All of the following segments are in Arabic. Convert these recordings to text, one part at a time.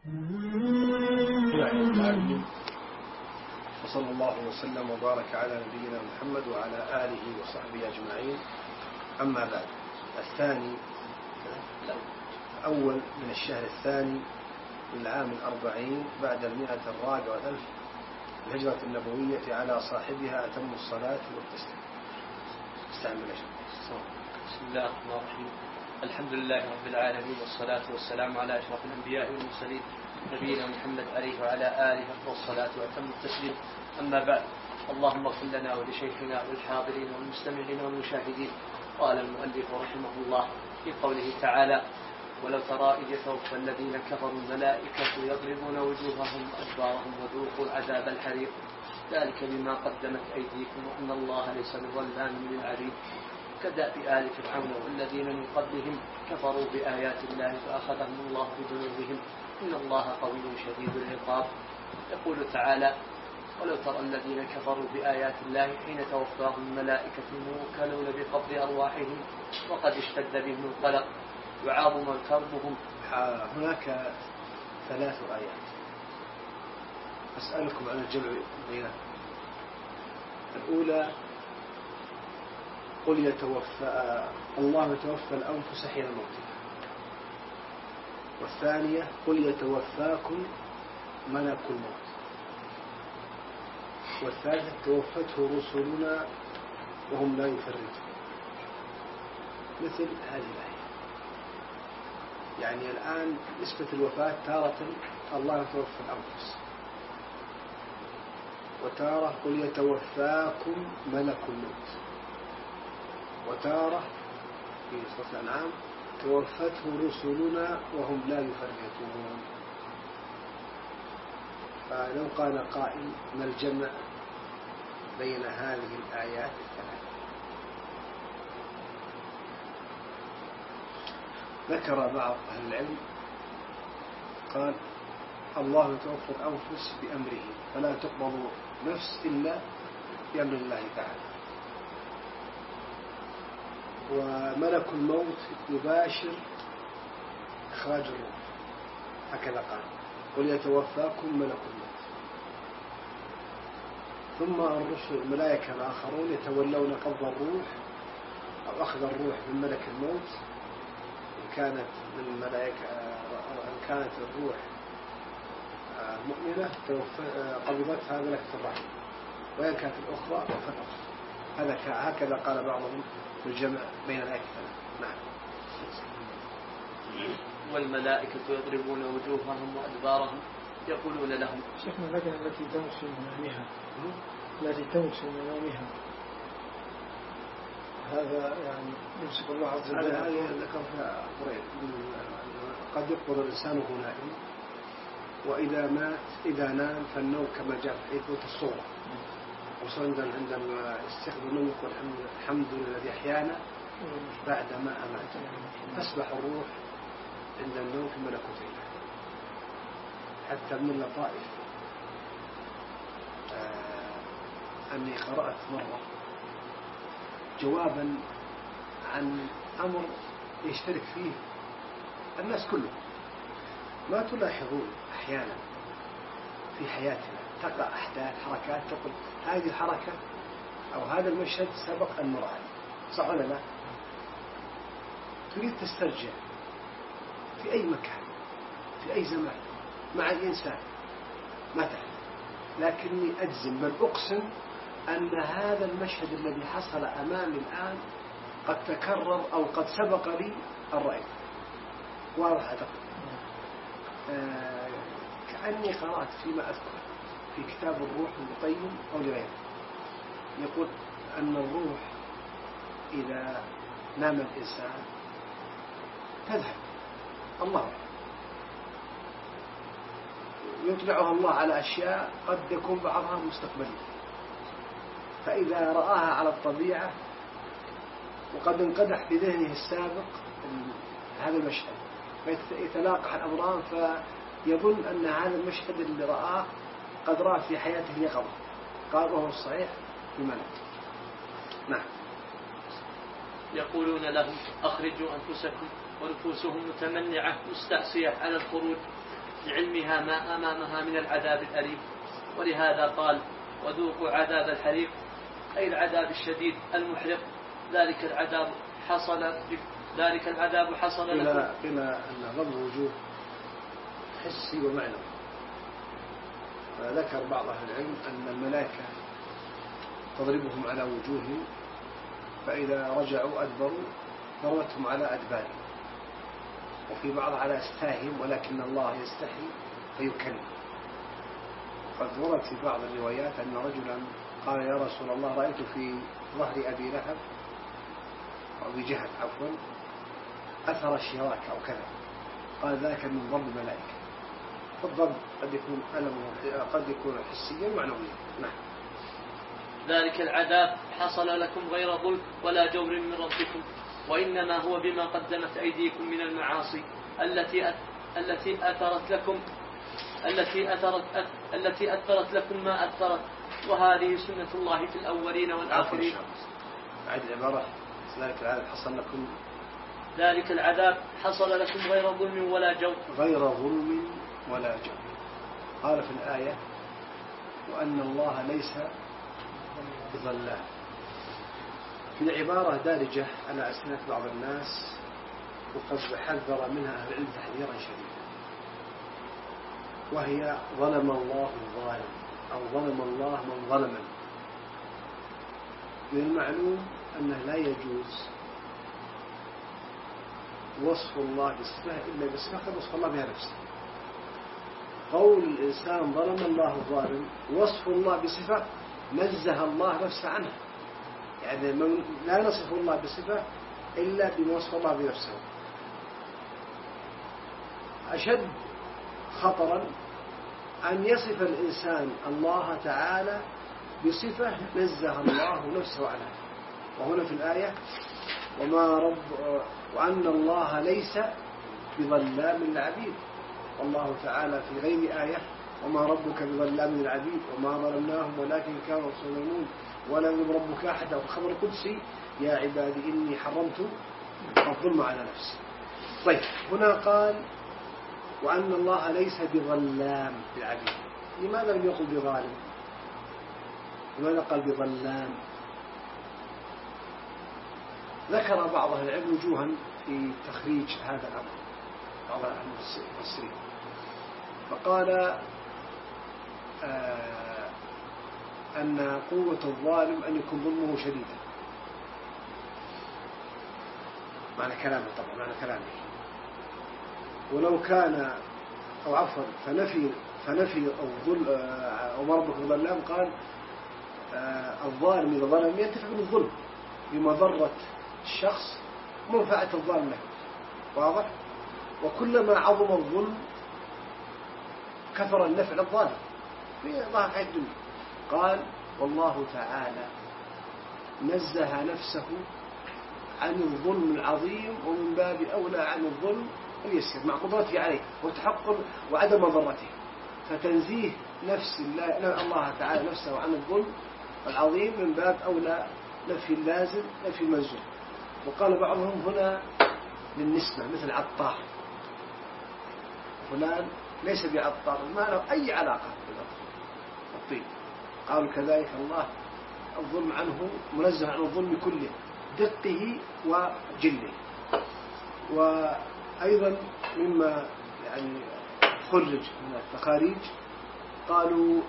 وصلى الله وسلم وبارك على نبينا محمد وعلى آله وصحبه أجمعين. أما بعد، الثاني أول من الشهر الثاني من العام 40 بعد 104 والألف الهجرة النبوية على صاحبها أتم الصلاة والتسليم. استعمل بسم الله الرحمن الرحيم. الحمد لله رب العالمين، والصلاة والسلام على أشرف الأنبياء والمرسلين نبينا محمد عليه وعلى آله والصلاة وأتم التسليم. أما بعد، اللهم اغفر لنا ولشيخنا والحاضرين والمستمعين والمشاهدين. قال المؤلف رحمه الله في قوله تعالى: ولو ترى إذ يتوفى الذين كفروا الملائكة يضربون وجوههم وأدبارهم وذوقوا عذاب الحريق ذلك بما قدمت أيديكم وأن الله ليس بظلام للعبيد. كدأب آل فرعون والذين من قبلهم كفروا بآيات الله فأخذهم الله بذنوبهم إن الله قوي شديد العقاب. يقول تعالى: ولو ترى الذين كفروا بآيات الله حين توفاهم الملائكة موكلون بقبض أرواحهم وقد اشتد بهم القلق يعاظم كربهم. هناك 3 آيات أسألكم عن الجمع بينها. الأولى: قل الله يتوفى الأنفس حين موتها. والثانية: قل يتوفاكم ملك الموت. والثالثة: توفته رسلنا وهم لا يفرطون. مثل هذه الآية، يعني الآن نسبة الوفاة تارة الله يتوفى الأنفس، وتارة قل يتوفاكم ملك الموت، وتارة في سورة الأنعام توفته رسلنا وهم لا يفرطون. فلو قال قائل: ما الجمع بين هذه الآيات الثلاث؟ ذكر بعض أهل العلم قال: الله يتوفى الأنفس بأمره فلا تقبض نفس إلا بأمر الله تعالى، وملك الموت يباشر إخراج الروح، هكذا قال: قل يتوفاكم ملك الموت. ثم الرسل الملائكة الآخرون يتولون قبض الروح أو أخذ الروح من ملك الموت إن كانت من الملائكة، إن كانت الروح مؤمنة قبضتها ملكة الرحمة، وإن كانت الأخرى فالأخرى. هكذا قال بعضهم في الجمع بين الآيات الثلاث. نعم. والملائكة يضربون وجوههم وأدبارهم يقولون لهم. شيخنا لكن التي تموت في منامها، التي تموت في منامها، هذا يعني يمسك الله عز وجل. هذا ذكرها قريب، قد يقبض الإنسان وهو نائم، وإذا مات إذا نام فالنوم كما جاء في حديث الصورة، وصلا عندما يستخدم النوم يقول: الحمد لله الذي أحيانا بعدما أمات. تصبح الروح عند النوم في ملكوت الله. حتى من اللطائف أني قرأت مرة جوابا عن أمر يشترك فيه الناس كلهم. ما تلاحظون أحيانا في حياتنا تقع أحداث حركات تقول هذه الحركة أو هذا المشهد سبق أن نراه، صح ولا لا؟ تريد تسترجع في أي مكان في أي زمان مع الإنسان ما تعرف، لكني أجزم بل أقسم أن هذا المشهد الذي حصل أمامي الآن قد تكرر أو قد سبق لي الرأي. واضح أعتقد. كأني قرأت فيما أذكر في كتاب الروح المقيم أو لغيره، يقول أن الروح إذا نام الإنسان تذهب، الله يطلعها الله على أشياء قد يكون بعضها مستقبلية، فإذا رآها على الطبيعة وقد انقدح بذهنه السابق هذا المشهد فيتلاقح الأمران فيظن أن هذا المشهد اللي رآه قد رأى في حياته يقظة. قال وهو الصحيح في ملك. نعم. يقولون لهم: أخرجوا أنفسكم، ونفوسهم متمنعة مستعصية على الخروج لعلمها ما أمامها من العذاب الأليم. ولهذا قال وذوقوا عذاب الحريق، أي العذاب الشديد المحرق. ذلك العذاب حصل لكم. إلى أن ضم الوجوه حسي ومعنوي. ذكر بعض أهل العلم أن الملائكة تضربهم على وجوههم، فإذا رجعوا أدبروا ضربتهم على أدبارهم، وفي بعض على أستاههم، ولكن الله يستحي فيكلم. قد ورد في بعض الروايات أن رجلا قال يا رسول الله رأيت في ظهر أبي لهب أو أبي جهل عفوا أثر الشراك أو كذا، قال ذاك من ضرب الملائكة. فالضرب قد يكون ألمه قد يكون حسيا ومعنويا. نعم. ذلك العذاب حصل لكم غير ظلم ولا جور من ربكم، وإنما هو بما قدمت أيديكم من المعاصي التي أثرت لكم ما أثرت، وهذه سنة الله في الأولين والآخرين. أعد العبارة. ذلك العذاب حصل لكم غير ظلم ولا جور. غير ظلم ولا جور. قال في الآية وأن الله ليس بظلام. في العبارة دارجة على أسنة بعض الناس، وقد حذر منها أهل العلم تحذيرا شديدا، وهي ظلم الله الظالم أو ظلم الله من ظلم. من المعلوم أنه لا يجوز وصف الله بصفة إلا بصفة قد وصف الله بها نفسه. قول الإنسان ظلم الله الظالم، وصف الله بصفة نزه الله نفسه عنها، يعني لا نصف الله بصفة إلا بما وصف الله بنفسه. أشد خطرا أن يصف الإنسان الله تعالى بصفة نزه الله نفسه عنها. وهنا في الآية وأن الله ليس بظلام للعبيد، والله تعالى في غير آية وما ربك بظلام للعبيد وما ظلمناهم ولكن كانوا يظلمون ولا يظلم ربك أحد. وفي الخبر القدسي يا عبادي إني حرمت الظلم على نفسي. طيب هنا قال وأن الله ليس بظلام للعبيد. لماذا لم يقل بظالم؟ لماذا قال بظلام؟ ذكر بعض أهل العلم وجوها في تخريج هذا الأمر، بعض المفسرين، فقال أن قوة الظالم أن يكون ظلمه شديدا. معنى كلامه طبعا، معنى كلامه. ولو كان أو عفوا فنفي وما ربك بظلام، قال الظالم إذا ظلم ينتفع من الظلم بمضرة الشخص منفعة الظالم له. واضح؟ وكلما عظم الظلم كثر النفع للظالم في ظاهر حياة الدنيا. قال والله تعالى نزه نفسه عن الظلم العظيم، ومن باب أولى عن الظلم اليسير مع قدرته عليه وتحقق وعدم ضرته. فتنزيه نفس الله تعالى نفسه عن الظلم العظيم من باب أولى نفي اللازم نفي الملزوم. وقال بعضهم هنا بالنسبة مثل عطار، فلان ليس بعطار، ما له أي علاقة بالطين. قالوا كذلك الله الظلم عنه منزه عن الظلم كله دقه وجله. وأيضا مما يعني خرج من التخاريج قالوا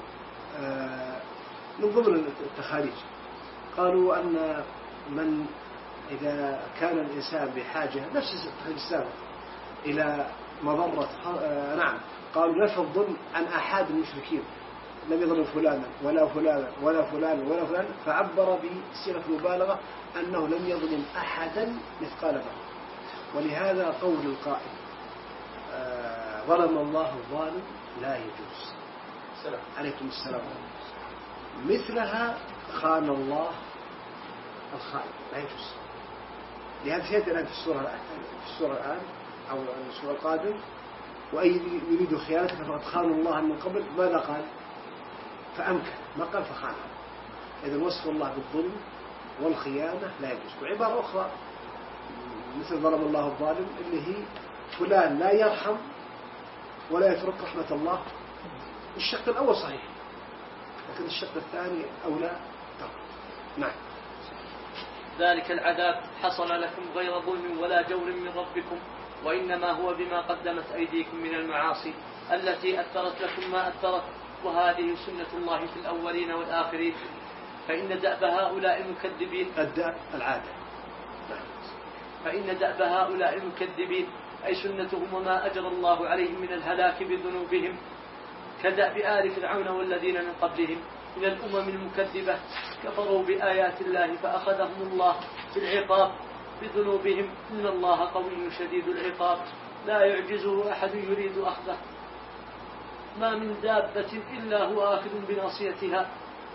من ضمن التخاريج قالوا أن من إذا كان الإنسان بحاجة نفس التخاريج السابق إلى مضرة نعم، قالوا نفى الظلم عن أحد المشركين، لم يظلم فلانا ولا فلانا ولا فلان ولا فلان، فعبر بصيغة المبالغة أنه لم يظلم أحدا مثقال ذرة. ولهذا قول القائل ظلم الله الظالم لا يجوز. عليكم السلام. مثلها خان الله الخائن لا يجوز. لهذا سيأتي الآن في السورة الآن أو السورة القادم وأي يريد خيانتك فقد خانوا الله من قبل. ماذا قال؟ فأمكن، ما قال فخان. إذا وصف الله بالظلم والخيانة لا يجوز. وعبارة أخرى مثل ظلم الله الظالم اللي هي فلان لا يرحم ولا يترك رحمة الله. الشق الأول صحيح، لكن الشق الثاني أولى. نعم. ذلك العذاب حصل لكم غير ظلم ولا جور من ربكم، وإنما هو بما قدمت أيديكم من المعاصي التي أثرت لكم ما أثرت، وهذه سنة الله في الأولين والآخرين. فإن دأب هؤلاء المكذبين العادة. فإن دأب هؤلاء المكذبين أي سنتهم وما أجرى الله عليهم من الهلاك بذنوبهم كدأب آل فرعون والذين من قبلهم من الأمم المكذبة كفروا بآيات الله فأخذهم الله بالعقاب بذنوبهم، إن الله قوي شديد العقاب لا يعجزه أحد يريد أخذه، ما من دابة إلا هو آخذ بناصيتها.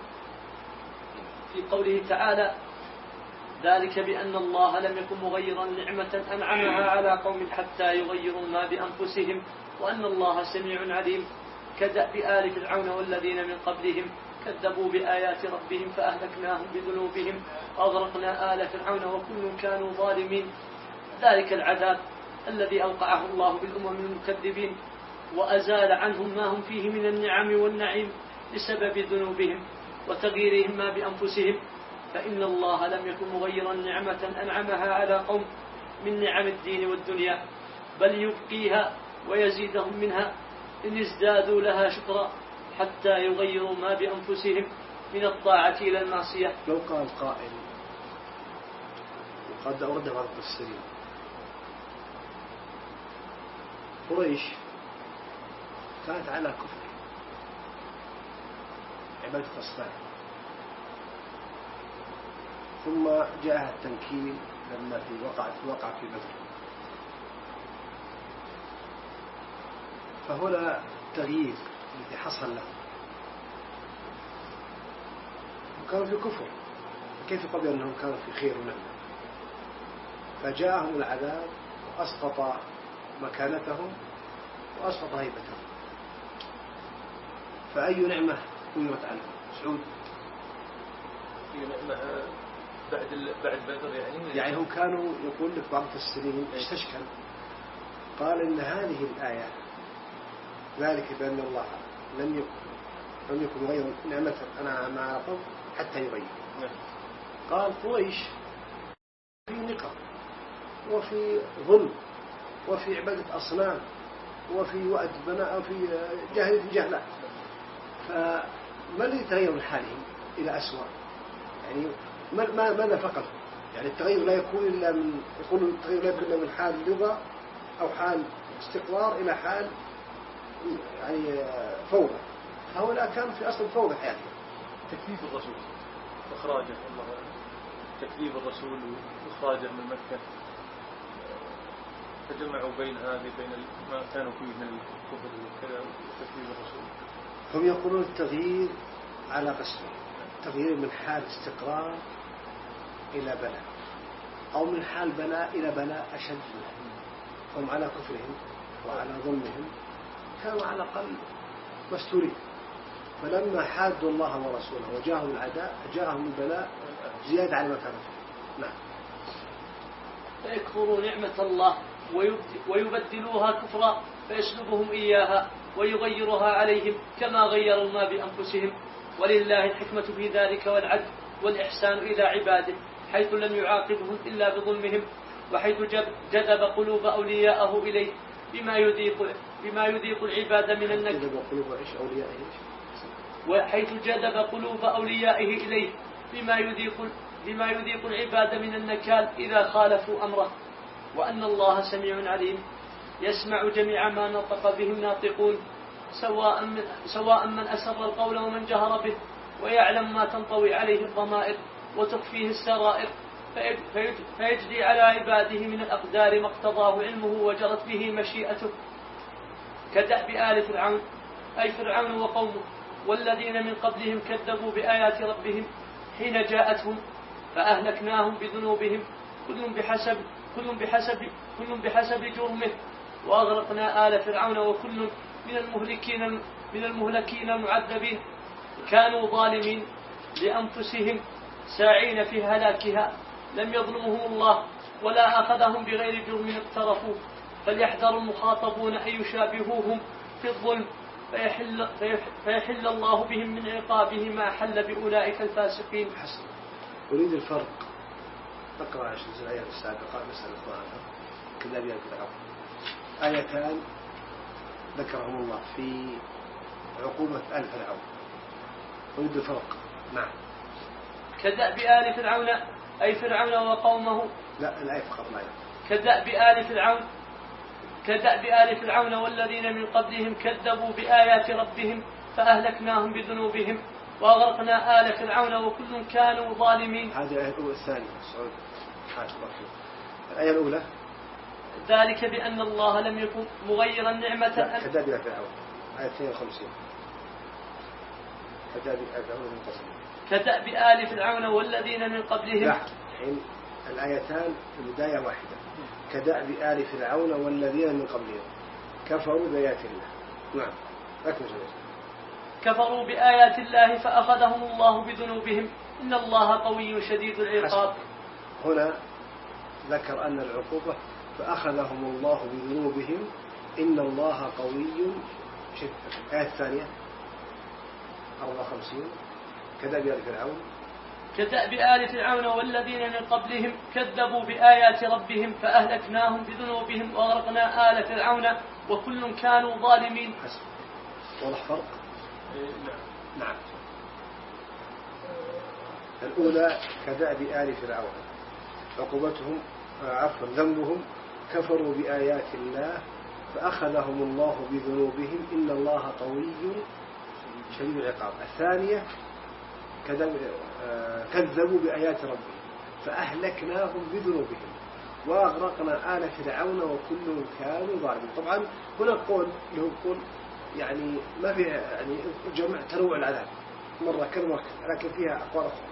في قوله تعالى: ذلك بأن الله لم يكن مغيرا نعمة أنعمها على قوم حتى يغيروا ما بأنفسهم وأن الله سميع عليم. كدأب آل فرعون والذين من قبلهم كذبوا بآيات ربهم فأهلكناهم بذنوبهم وأغرقنا آل فرعون وكل كانوا ظالمين. ذلك العذاب الذي أوقعه الله بالأمم المكذبين وأزال عنهم ما هم فيه من النعم والنعيم بسبب ذنوبهم وتغييرهم ما بأنفسهم، فإن الله لم يكن مغيرا نعمة أنعمها على قوم من نعم الدين والدنيا، بل يبقيها ويزيدهم منها إن ازدادوا لها شكرا حتى يغيروا ما بأنفسهم من الطاعة إلى المعصية. لو قال قائل وقد أورده بعض المفسرين: قريش كانت على كفر عبادة الأصنام، ثم جاء التمكين لما وقع في بدر، فهنا التغيير الذي حصل له وكانوا في كفر، فكيف قبل أنهم كانوا في خير ونعمة؟ فجاءهم العذاب وأسقط مكانتهم وأسقط هيبتهم، فأي نعمة أمرت عنهم؟ سعود. أي نعمة بعد بدر يعني هم كانوا يقول لك بعض المفسرين استشكل، قال إن هذه الآية ذلك بأن الله لم يكن غير نعمة أنا على قوم حتى يغير. قال قريش في نقم وفي ظلم وفي عبادة أصنام وفي وأد بناء وفي جهل، فما الذي تغير من حالهم إلى أسوأ؟ يعني ماذا فقط؟ يعني التغير لا يكون إلا من يقولوا التغير لا يكون إلا من حال رضا أو حال استقرار إلى حال يعني فوضى، فهؤلاء كانوا في أصل فوضى حياتهم. تكذيب الرسول وإخراجه، الله تكذيب الرسول وإخراجه من مكة، فجمعوا بين ما كانوا فيه من الكفر وكذا وتكذيب الرسول. هم يقولون التغيير على قسمين: تغيير من حال استقرار إلى بلاء، أو من حال بلاء إلى بلاء أشد منه. هم على كفرهم وعلى ظلمهم كانوا على الأقل مستورين، فلما حادوا الله ورسوله وجاءهم العداء جاءهم البلاء زيادة على ما كانوا فيه. نعم. فيكفروا نعمة الله ويبدلوها كفرا فيسلبهم إياها ويغيرها عليهم كما غيروا ما بأنفسهم، ولله الحكمة في ذلك والعدل والإحسان إلى عباده، حيث لم يعاقبهم إلا بظلمهم، وحيث جذب قلوب أولياءه إليه بما يذيق العباد من النكال، وحيث جذب قلوب أوليائه إليه بما يذيق العباد من النكال إذا خالفوا أمره، وأن الله سميع عليم يسمع جميع ما نطق به الناطقون سواء من أسر القول ومن جهر به، ويعلم ما تنطوي عليه الضمائر وتخفيه السرائر، فيجري على عباده من الأقدار ما اقتضاه علمه وجرت به مشيئته، كدأب آل فرعون أي فرعون وقومه والذين من قبلهم كذبوا بآيات ربهم حين جاءتهم فأهلكناهم بذنوبهم كل بحسب جرمه، وأغرقنا آل فرعون وكل من المهلكين المعذبين، كانوا ظالمين لأنفسهم ساعين في هلاكها، لم يظلمهم الله ولا أخذهم بغير جرم اقترفوا، فليحذر المخاطبون أن يشابهوهم في الظلم فيحل الله بهم من عقابه ما حل بأولئك الفاسقين. حسن. أريد الفرق. اقرأ 10 الآيات السابقة نسأل الله كذاب فرعون. آيتان ذكرهم الله في عقوبة آل فرعون. أريد الفرق. نعم. كدأب آل فرعون أي فرعون وقومه. لا الآية فقط لا. كدأب آل فرعون والذين من قبلهم كذبوا بآيات ربهم فأهلكناهم بذنوبهم وأغرقنا آل فرعون وكل كانوا ظالمين. هذه الآية الأولى. الثانية سعود الآية الأولى ذلك بأن الله لم يكن مغيرا نعمة. كدأب آل فرعون آية 52. كدأب آل فرعون والذين من قبلهم. لا الحين الآيتان البداية واحدة. كدأب آل فرعون والذين من قبلهم كفروا بآيات الله. نعم أكمل. كفروا بآيات الله فأخذهم الله بذنوبهم إن الله قوي شديد العقاب. هنا ذكر أن العقوبة فأخذهم الله بذنوبهم إن الله قوي شديد. الآية الثانية 54 كدأب آل فرعون. كدأب آل فرعون والذين من قبلهم كذبوا بآيات ربهم فأهلكناهم بذنوبهم وأغرقنا آل فرعون وكل كانوا ظالمين. حسن. واضح فرق؟ نعم. الأولى كدأب آل فرعون عقوبتهم ذنبهم كفروا بآيات الله فأخذهم الله بذنوبهم إن الله قوي شديد العقاب. الثانية كذبوا بآيات ربهم فأهلكناهم بذنوبهم وأغرقنا آل فرعون وكل كانوا ظالمين. طبعا هنا قول له قول يعني ما فيها يعني جمع تنوع العذاب مرة كلمة لكن فيها أقوال أخرى.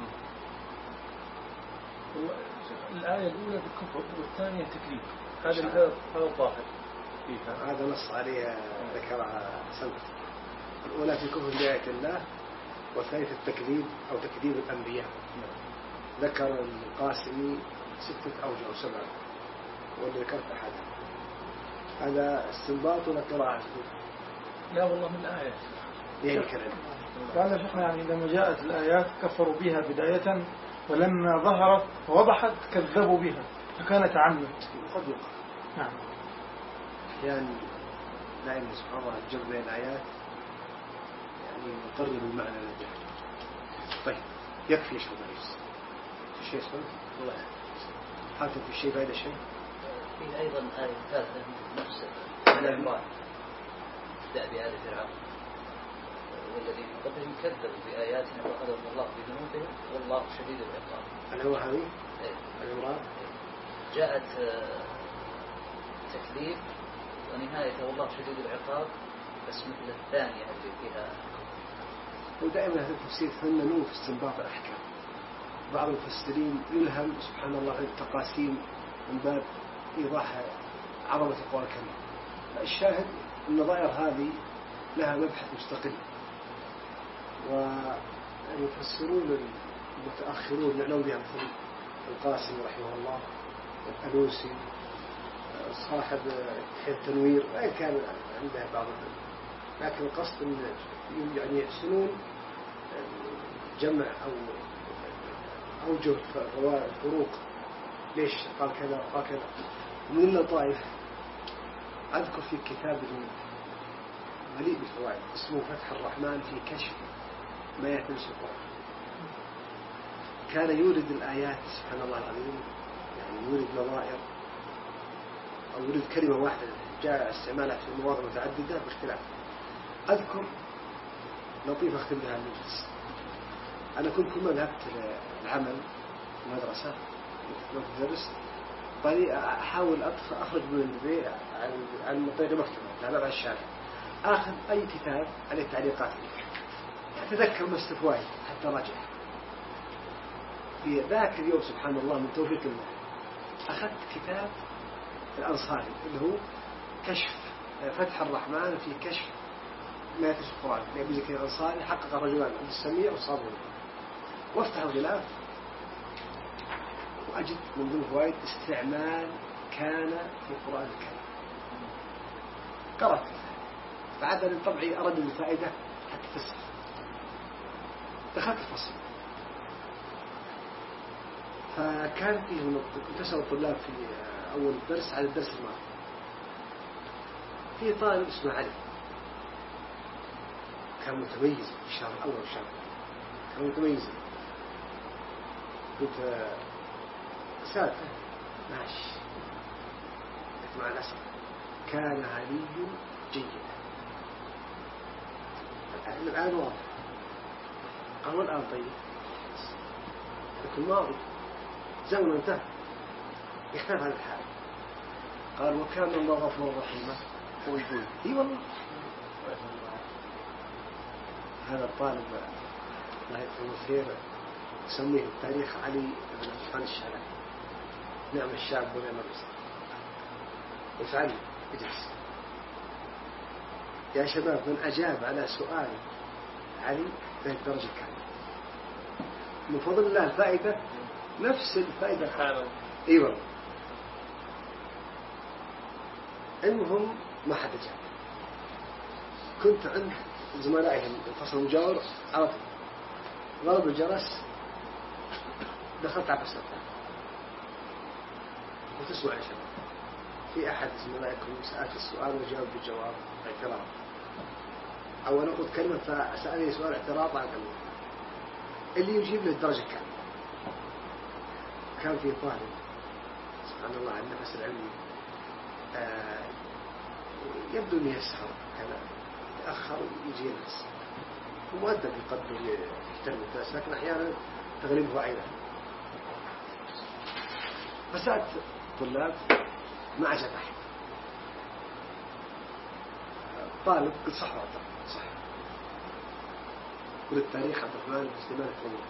الآية الأولى بالكفر والثانية تكليف. هذا الظاهر فيها. هذا نص عليها ذكرها سنة. الأولى في كفر بآيات الله والثانية التكذيب أو تكذيب الأنبياء. ذكر القاسمي 6 أوجه أو 7 واللي ذكرت أحدها. هذا استنباط ولا قراءة؟ لا والله من الآيات يعني كلام. قال شيخنا يعني لما جاءت الآيات كفروا بها بداية ولما ظهرت ووضحت كذبوا بها فكانت عمد. قد يقع. نعم. يعني دائما سبحان الله الجمع بين الآيات يعني مقرب المعنى للجهل. طيب يكفي يا شيخ مريس. في شيء اسمه الله حاطط في الشيء بعد شيء. في أيضا آية ثالثة نفس العمران دأب آل فرعون والذين من قبلهم كذبوا بآياتنا فأخذهم الله بذنوبهم والله شديد العقاب. هل هو هذه؟ العمران جاءت تكذيب ونهاية والله شديد العقاب بس مثل الثانية اللي فيها. ودائما هذا التفسير فننوه في استنباط الأحكام. بعض المفسرين يلهم سبحان الله التقاسيم من باب إيضاح عظمة القرآن الكريم. الشاهد النظائر هذه لها مبحث مستقل والمفسرون المتأخرون يعنون بها مثل القاسم رحمه الله الألوسي صاحب التنوير وإن كان عنده بعض لكن القصد يعني يحسنون جمع أو أوجه فروق ليش قال كذا وقال كذا. من اللطائف أذكر في كتاب مليء بالفوائد اسمه فتح الرحمن في كشف ما يتمس القرآن. كان يورد الآيات سبحان الله العظيم يعني يورد نظائر أو يورد كلمة واحدة جاء استعمالها في مواضع متعددة باختلاف. أذكر لطيفة أختم بها المجلس. أنا كنت كل ما ذهبت للعمل في المدرسة درس طريقة أحاول أخرج من البيت عن طريق المكتبة لا على الشارع آخذ أي كتاب عليه تعليقات أتذكر مستفواي حتى راجع في ذاك اليوم سبحان الله من توفيق الله أخذت كتاب الأنصاري اللي هو كشف فتح الرحمن في كشف ما يتسع القرآن لأبي زكي الأنصاري حقق الرجلان السميع والصابون وافتح الغلاف وأجد من ضمن فوائد استعمال كان في القرآن الكريم. قرأت بعد أن طبعي أرد الفائدة حتى تسهل. دخلت الفصل، فكان فيه كنت أسأل الطلاب في أول درس على الدرس الماضي. في طالب اسمه علي كان متميز في الشهر الأول والشهر، كان متميز. قلت سالفة ماشي، قلت مع الأسف كان علي جيدا. الآن واضح. قالوا الآن طيب لكن ماضي زمن انتهى يختلف هذا الحال. قال وكان الله غفور رحيما. هو يقول اي والله هذا الطالب الله يكرمه خير يسميه التاريخ علي بن عثمان الشعلاني. نعم الشاب ونعم الرزق. افعل اجلس يا شباب. من أجاب على سؤال علي في الدرجة كاملة من فضل الله. الفائدة نفس الفائدة الحالة. اي والله. المهم ما حد جاب. كنت عند زملائي الفصل المجاور على طول ضرب الجرس. دخلت على الفصل وتسمع يا شباب في أحد زملائكم سألت السؤال وجاوب بجواب اعتراض، أو أنا قلت كلمة فسألني سؤال اعتراض عن كلمة اللي يجيب له الدرجة كاملة. كان في طالب سبحان الله عن النفس العلمي يبدو أنه يسهر كان يتأخر يجي الناس ومؤدب يقدر يحترم الناس، لكن أحيانا تغلبه عينه. فسألت طلاب ما عجب أحد. طالب قلت صح ولا صح؟ قلت التاريخ عبد الرحمن بن سليمان الثاني.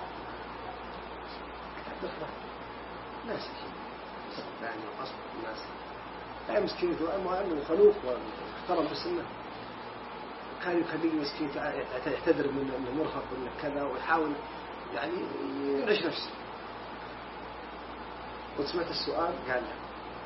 عبد الرحمن ناس يعني أصل الناس لا مسكين وأنه خلوق واحترم بالسنة. كان يخليه مسكين يعتذر من أنه مرهق وأنه كذا ويحاول يعني يعيش نفسه. وسمعت السؤال قال لا.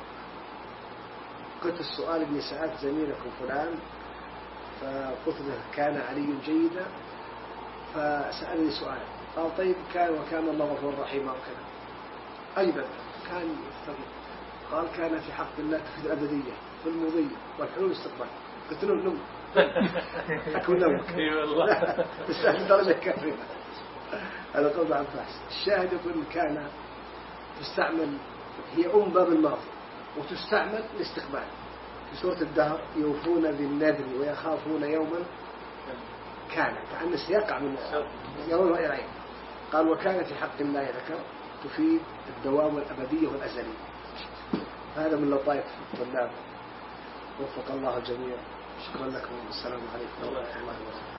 قلت السؤال اللي سألت زميلكم فلان فقلت له كان علي جيدا فسألني سؤال قال طيب كان وكان الله غفور رحيما وكذا. أيضا كان يستطيع. قال كان في حق الله تفيد الأبدية والمضية والحلول والاستقبال. قلت له نم أكون نمك. اي والله تستاهل درجة كافية. هذا قول عباس. الشاهد يقول كان تستعمل هي باب الماضي وتستعمل الاستقبال. في سورة الدهر يوفون بالنذر ويخافون يوما كان كأن سيقع من يوم العين. قال وكان في حق الله ذكر تفيد الدوام والأبدية والأزلية. هذا من لطائف الطلاب. وفق الله الجميع. شكرا لكم والسلام عليكم ورحمة الله وبركاته.